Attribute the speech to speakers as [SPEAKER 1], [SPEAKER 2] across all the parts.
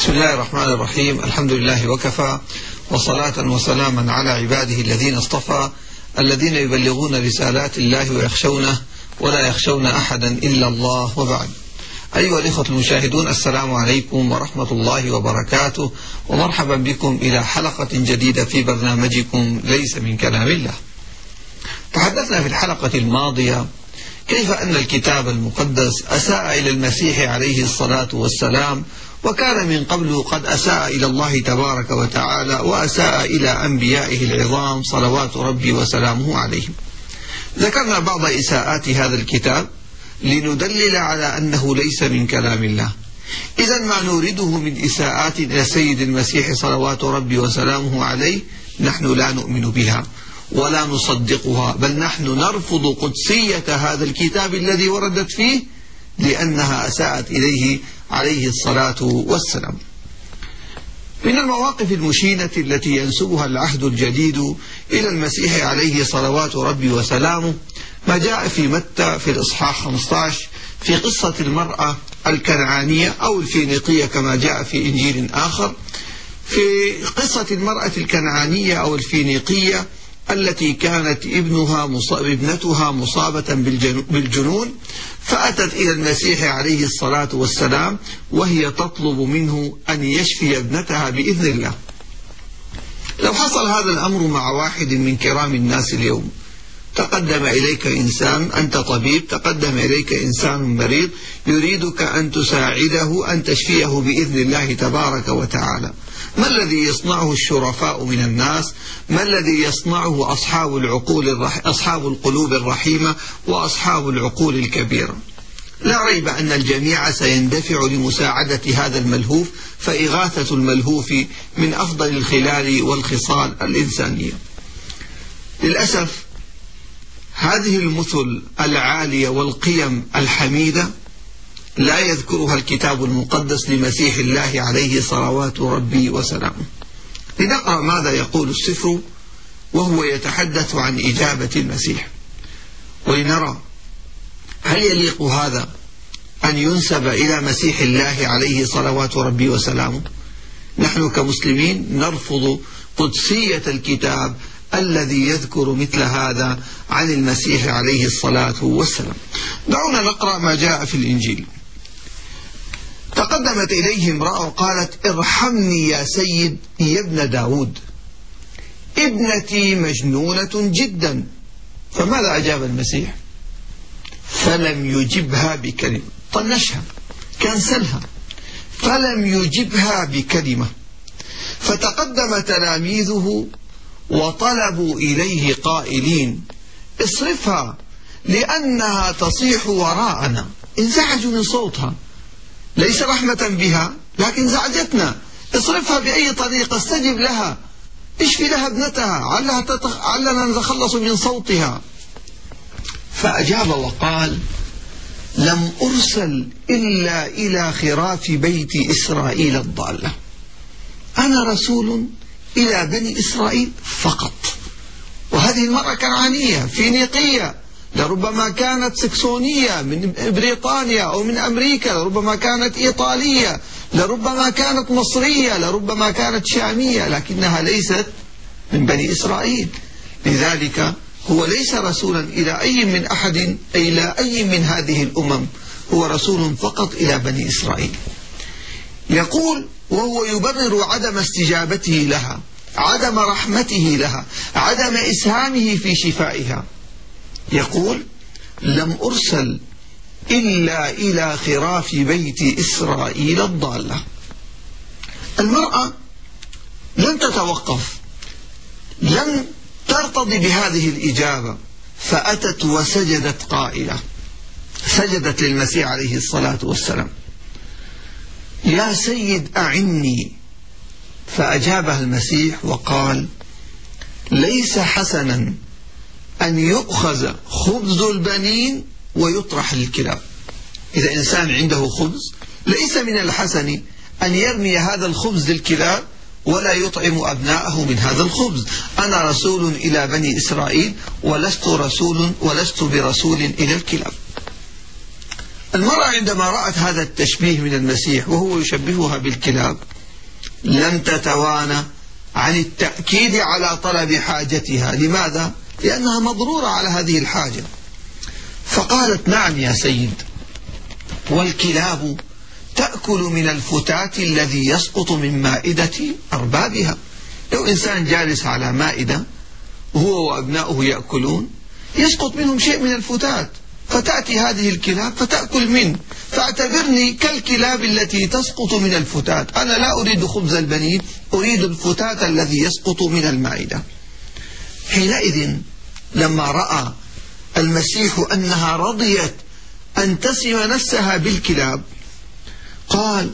[SPEAKER 1] بسم الله الرحمن الرحيم. الحمد لله وكفى، وصلاة وسلاما على عباده الذين اصطفى، الذين يبلغون رسالات الله ويخشونه ولا يخشون أحدا إلا الله، وبعد. أيها الإخوة المشاهدون، السلام عليكم ورحمة الله وبركاته، ومرحبا بكم إلى حلقة جديدة في برنامجكم ليس من كلام الله. تحدثنا في الحلقة الماضية كيف أن الكتاب المقدس أساء إلى المسيح عليه الصلاة والسلام، وكان من قبل قد أساء إلى الله تبارك وتعالى، وأساء إلى أنبيائه العظام صلوات ربي وسلامه عليهم. ذكرنا بعض إساءات هذا الكتاب لندلل على أنه ليس من كلام الله. إذا ما نورده من إساءات إلى سيد المسيح صلوات ربي وسلامه عليه نحن لا نؤمن بها ولا نصدقها، بل نحن نرفض قدسية هذا الكتاب الذي وردت فيه، لأنها أساءت إليه عليه الصلاة والسلام. من المواقف المشينة التي ينسبها العهد الجديد إلى المسيح عليه صلوات ربي وسلامه ما جاء في متى في الإصحاح 15 في قصة المرأة الكنعانية أو الفينيقية كما جاء في إنجيل آخر، في قصة المرأة الكنعانية أو الفينيقية التي كانت ابنتها مصابة بالجنون، فأتت إلى المسيح عليه الصلاة والسلام وهي تطلب منه أن يشفي ابنتها بإذن الله. لو حصل هذا الأمر مع واحد من كرام الناس اليوم، تقدم إليك إنسان، أنت طبيب، تقدم إليك إنسان مريض يريدك أن تساعده أن تشفيه بإذن الله تبارك وتعالى، ما الذي يصنعه الشرفاء من الناس؟ ما الذي يصنعه أصحاب القلوب الرحيمة وأصحاب العقول الكبيرة؟ لا ريب أن الجميع سيندفع لمساعدة هذا الملهوف، فإغاثة الملهوف من أفضل الخلال والخصال الإنسانية. للأسف هذه المثل العالية والقيم الحميدة لا يذكرها الكتاب المقدس لمسيح الله عليه صلوات ربي وسلامه. لنقرأ ماذا يقول السفر وهو يتحدث عن إجابة المسيح، ولنرى هل يليق هذا أن ينسب إلى مسيح الله عليه صلوات ربي وسلامه؟ نحن كمسلمين نرفض قدسية الكتاب الذي يذكر مثل هذا عن المسيح عليه الصلاة والسلام. دعونا نقرأ ما جاء في الإنجيل. تقدمت إليه امرأة وقالت: ارحمني يا سيد يا ابن داود، ابنتي مجنونة جدا. فماذا أجاب المسيح؟ فلم يجبها بكلمة، طنشها، كنسلها، فلم يجبها بكلمة. فتقدم تلاميذه وطلبوا إليه قائلين: اصرفها لأنها تصيح وراءنا. انزعجوا من صوتها، ليس رحمة بها لكن زعجتنا، اصرفها بأي طريقة، استجب لها، اشفي لها ابنتها، علنا نتخلص من صوتها. فأجاب وقال: لم أرسل إلا إلى خراف بيت إسرائيل الضالة. أنا رسول إلى بني إسرائيل فقط. وهذه المرأة كنعانية فينيقية، لربما كانت سكسونية من بريطانيا أو من أمريكا، لربما كانت إيطالية، لربما كانت مصرية، لربما كانت شامية، لكنها ليست من بني إسرائيل. لذلك هو ليس رسولا إلى أي من هذه الأمم، هو رسول فقط إلى بني إسرائيل. يقول وهو يبرر عدم استجابته لها، عدم رحمته لها، عدم إسهامه في شفائها. يقول: لم أرسل إلا إلى خراف بيت إسرائيل الضالة. المرأة لن تتوقف، لن ترتضي بهذه الإجابة، فأتت وسجدت قائلة، سجدت للمسيح عليه الصلاة والسلام: يا سيد أعني. فأجابها المسيح وقال: ليس حسنا أن يؤخذ خبز البنين ويطرح للكلاب. إذا إنسان عنده خبز ليس من الحسن أن يرمي هذا الخبز للكلاب ولا يطعم أبناءه من هذا الخبز. أنا رسول إلى بني إسرائيل ولست برسول إلى الكلاب. المرأة عندما رأت هذا التشبيه من المسيح وهو يشبهها بالكلاب لم تتوانى عن التأكيد على طلب حاجتها. لماذا؟ لأنها مضرورة على هذه الحاجة. فقالت: نعم يا سيد، والكلاب تأكل من الفتات الذي يسقط من مائدة أربابها. لو إنسان جالس على مائدة وهو وأبناؤه يأكلون يسقط منهم شيء من الفتات، فتأتي هذه الكلاب فتأكل منه. فاعتبرني كالكلاب التي تسقط من الفتات، أنا لا أريد خبز البنين، أريد الفتات الذي يسقط من المائدة. حينئذ لما رأى المسيح أنها رضيت أن تسم نفسها بالكلاب قال: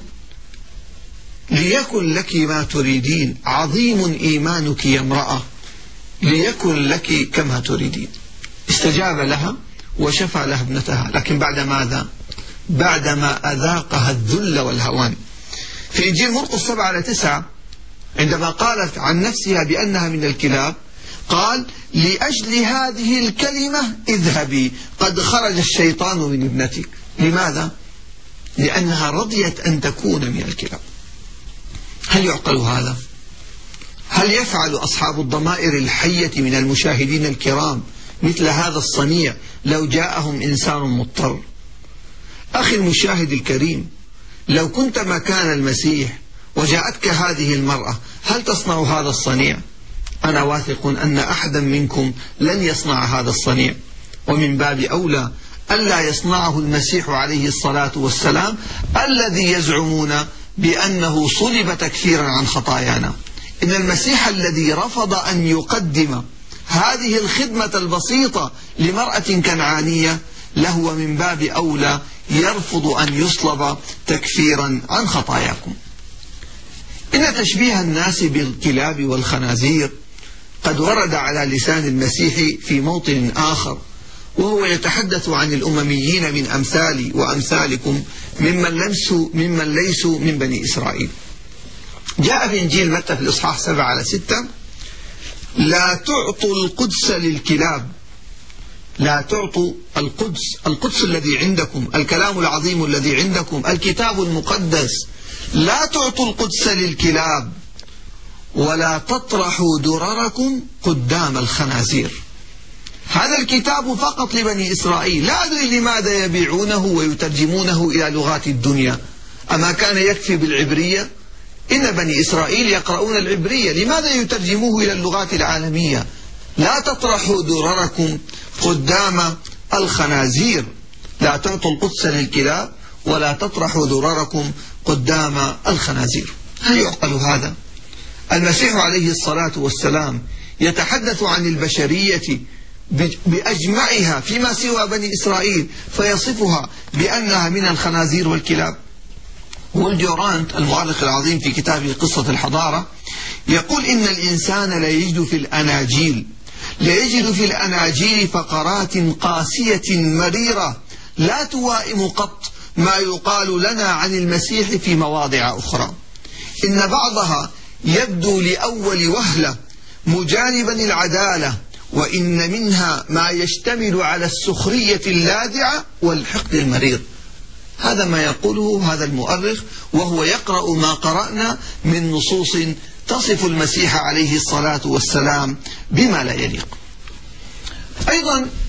[SPEAKER 1] ليكن لك ما تريدين، عظيم إيمانك يا امرأة، ليكن لك كما تريدين. استجاب لها وشفى لها ابنتها، لكن بعد ماذا؟ بعدما أذاقها الذل والهوان. في إنجيل مرقس 7-9 عندما قالت عن نفسها بأنها من الكلاب قال: لأجل هذه الكلمة اذهبي، قد خرج الشيطان من ابنتك. لماذا؟ لأنها رضيت أن تكون من الكلاب. هل يعقل هذا؟ هل يفعل أصحاب الضمائر الحية من المشاهدين الكرام مثل هذا الصنيع لو جاءهم إنسان مضطر؟ أخي المشاهد الكريم، لو كنت مكان المسيح وجاءتك هذه المرأة هل تصنع هذا الصنيع؟ أنا واثق أن أحدا منكم لن يصنع هذا الصنيع، ومن باب أولى ألا يصنعه المسيح عليه الصلاة والسلام الذي يزعمون بأنه صلب تكفيرا عن خطايانا. إن المسيح الذي رفض أن يقدم هذه الخدمة البسيطة لمرأة كنعانية لهو من باب أولى يرفض أن يصلب تكفيرا عن خطاياكم. إن تشبيه الناس بالكلاب والخنازير قد ورد على لسان المسيح في موطن آخر، وهو يتحدث عن الأمميين من أمثالي وأمثالكم ممن ليسوا من بني إسرائيل. جاء في إنجيل متى في الإصحاح 7-6: لا تعطوا القدس للكلاب. لا تعطوا القدس الذي عندكم، الكلام العظيم الذي عندكم، الكتاب المقدس. لا تعطوا القدس للكلاب ولا تطرحوا درركم قدام الخنازير. هذا الكتاب فقط لبني إسرائيل، لا أدري لماذا يبيعونه ويترجمونه إلى لغات الدنيا. أما كان يكفي بالعبرية؟ إن بني إسرائيل يقرؤون العبرية، لماذا يترجموه إلى اللغات العالمية؟ لا تطرحوا درركم قدام الخنازير. لا تعطوا القدس للكلاب ولا تطرحوا درركم قدام الخنازير. هل يعقل هذا؟ المسيح عليه الصلاة والسلام يتحدث عن البشرية بأجمعها فيما سوى بني إسرائيل فيصفها بأنها من الخنازير والكلاب. والديورانت المؤرخ العظيم في كتابه قصة الحضارة يقول: إن الإنسان لا يجد في الأناجيل فقرات قاسية مريرة لا توائم قط ما يقال لنا عن المسيح في مواضع أخرى. إن بعضها يبدو لأول وهلة مجانبا العدالة، وإن منها ما يشتمل على السخرية اللاذعة والحقد المرير. هذا ما يقوله هذا المؤرخ وهو يقرأ ما قرأنا من نصوص تصف المسيح عليه الصلاة والسلام بما لا يليق. أيضا